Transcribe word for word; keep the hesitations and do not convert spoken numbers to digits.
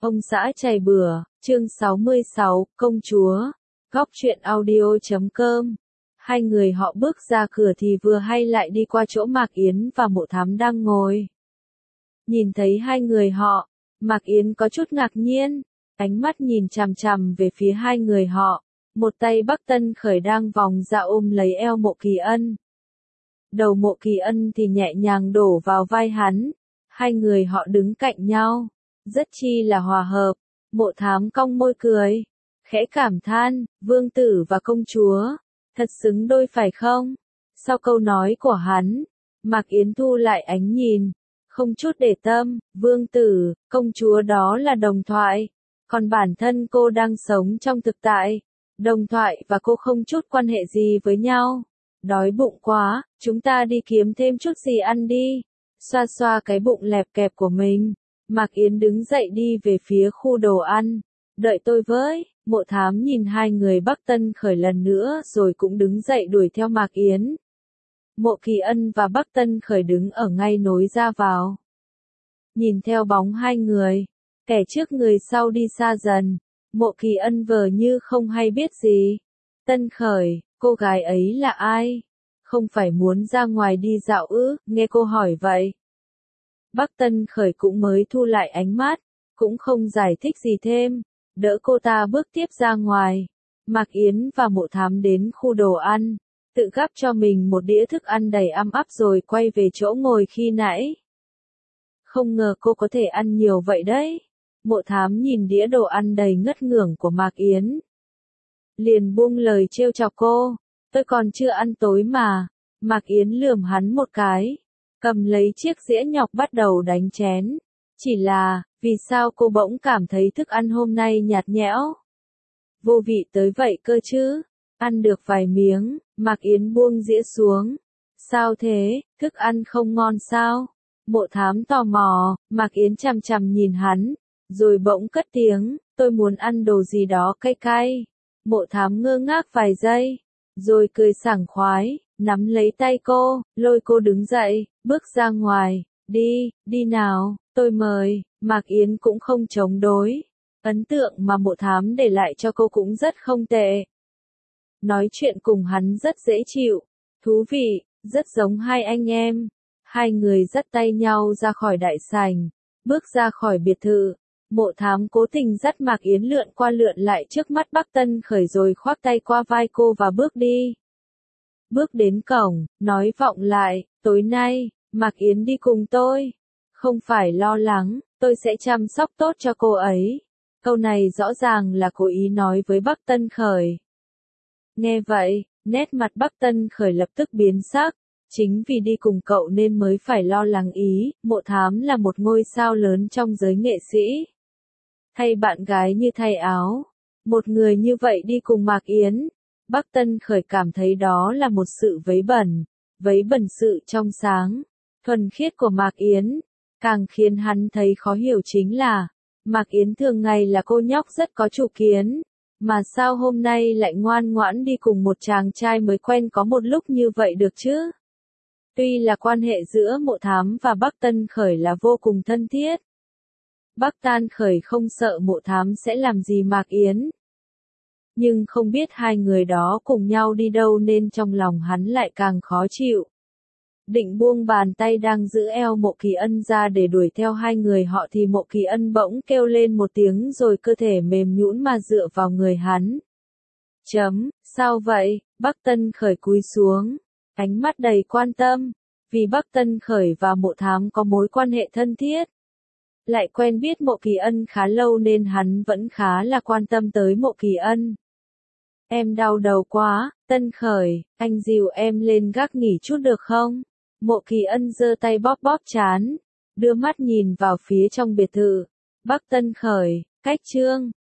Ông xã chày bừa, chương sáu mươi sáu, công chúa, góc truyện audio chấm com. Hai người họ bước ra cửa thì vừa hay lại đi qua chỗ Mạc Yến và Mộ Thám đang ngồi. Nhìn thấy hai người họ, Mạc Yến có chút ngạc nhiên, ánh mắt nhìn chằm chằm về phía hai người họ, một tay Bắc Tân Khởi đang vòng ra ôm lấy eo Mộ Kỳ Ân. Đầu Mộ Kỳ Ân thì nhẹ nhàng đổ vào vai hắn, hai người họ đứng cạnh nhau, rất chi là hòa hợp. Mộ Thám cong môi cười, khẽ cảm than, vương tử và công chúa, thật xứng đôi phải không? Sau câu nói của hắn, Mạc Yến thu lại ánh nhìn, không chút để tâm, vương tử, công chúa đó là đồng thoại, còn bản thân cô đang sống trong thực tại, đồng thoại và cô không chút quan hệ gì với nhau. Đói bụng quá, chúng ta đi kiếm thêm chút gì ăn đi. Xoa xoa cái bụng lẹp kẹp của mình, Mạc Yến đứng dậy đi về phía khu đồ ăn. Đợi tôi với, Mộ Thám nhìn hai người Bắc Tân Khởi lần nữa rồi cũng đứng dậy đuổi theo Mạc Yến. Mộ Kỳ Ân và Bắc Tân Khởi đứng ở ngay nối ra vào. Nhìn theo bóng hai người, kẻ trước người sau đi xa dần, Mộ Kỳ Ân vờ như không hay biết gì. Tân Khởi, cô gái ấy là ai? Không phải muốn ra ngoài đi dạo ư? Nghe cô hỏi vậy. Bắc Tân Khởi cũng mới thu lại ánh mắt, cũng không giải thích gì thêm, đỡ cô ta bước tiếp ra ngoài. Mạc Yến và Mộ Thám đến khu đồ ăn, tự gắp cho mình một đĩa thức ăn đầy ăm ắp rồi quay về chỗ ngồi khi nãy. Không ngờ cô có thể ăn nhiều vậy đấy. Mộ Thám nhìn đĩa đồ ăn đầy ngất ngưởng của Mạc Yến, liền buông lời trêu chọc cô, tôi còn chưa ăn tối mà. Mạc Yến lườm hắn một cái, cầm lấy chiếc dĩa nhọc bắt đầu đánh chén. Chỉ là, vì sao cô bỗng cảm thấy thức ăn hôm nay nhạt nhẽo, vô vị tới vậy cơ chứ? Ăn được vài miếng, Mạc Yến buông dĩa xuống. Sao thế, thức ăn không ngon sao? Mộ Thám tò mò, Mạc Yến chằm chằm nhìn hắn, rồi bỗng cất tiếng, tôi muốn ăn đồ gì đó cay cay. Mộ Thám ngơ ngác vài giây, rồi cười sảng khoái, nắm lấy tay cô, lôi cô đứng dậy, bước ra ngoài. Đi, đi nào, tôi mời. Mạc Yến cũng không chống đối. Ấn tượng mà Mộ Thám để lại cho cô cũng rất không tệ. Nói chuyện cùng hắn rất dễ chịu, thú vị, rất giống hai anh em. Hai người dắt tay nhau ra khỏi đại sảnh, bước ra khỏi biệt thự. Mộ Thám cố tình dắt Mạc Yến lượn qua lượn lại trước mắt Bắc Tân Khởi rồi khoác tay qua vai cô và bước đi. Bước đến cổng, nói vọng lại, tối nay, Mạc Yến đi cùng tôi. Không phải lo lắng, tôi sẽ chăm sóc tốt cho cô ấy. Câu này rõ ràng là cố ý nói với Bắc Tân Khởi. Nghe vậy, nét mặt Bắc Tân Khởi lập tức biến sắc. Chính vì đi cùng cậu nên mới phải lo lắng ý. Mộ Thám là một ngôi sao lớn trong giới nghệ sĩ. Thay bạn gái như thay áo. Một người như vậy đi cùng Mạc Yến. Bắc Tân Khởi cảm thấy đó là một sự vấy bẩn. Vấy bẩn sự trong sáng, thuần khiết của Mạc Yến. Càng khiến hắn thấy khó hiểu chính là, Mạc Yến thường ngày là cô nhóc rất có chủ kiến. Mà sao hôm nay lại ngoan ngoãn đi cùng một chàng trai mới quen có một lúc như vậy được chứ? Tuy là quan hệ giữa Mộ Thám và Bắc Tân Khởi là vô cùng thân thiết. Bắc Tân Khởi không sợ Mộ Thám sẽ làm gì Mạc Yến. Nhưng không biết hai người đó cùng nhau đi đâu nên trong lòng hắn lại càng khó chịu. Định buông bàn tay đang giữ eo Mộ Kỳ Ân ra để đuổi theo hai người họ thì Mộ Kỳ Ân bỗng kêu lên một tiếng rồi cơ thể mềm nhũn mà dựa vào người hắn. Chấm, sao vậy? Bắc Tân Khởi cúi xuống, ánh mắt đầy quan tâm, vì Bắc Tân Khởi và Mộ Thám có mối quan hệ thân thiết. Lại quen biết Mộ Kỳ Ân khá lâu nên hắn vẫn khá là quan tâm tới Mộ Kỳ Ân. Em đau đầu quá, Tân Khởi, anh dìu em lên gác nghỉ chút được không? Mộ Kỳ Ân giơ tay bóp bóp trán, đưa mắt nhìn vào phía trong biệt thự. Bắc Tân Khởi, cách trương,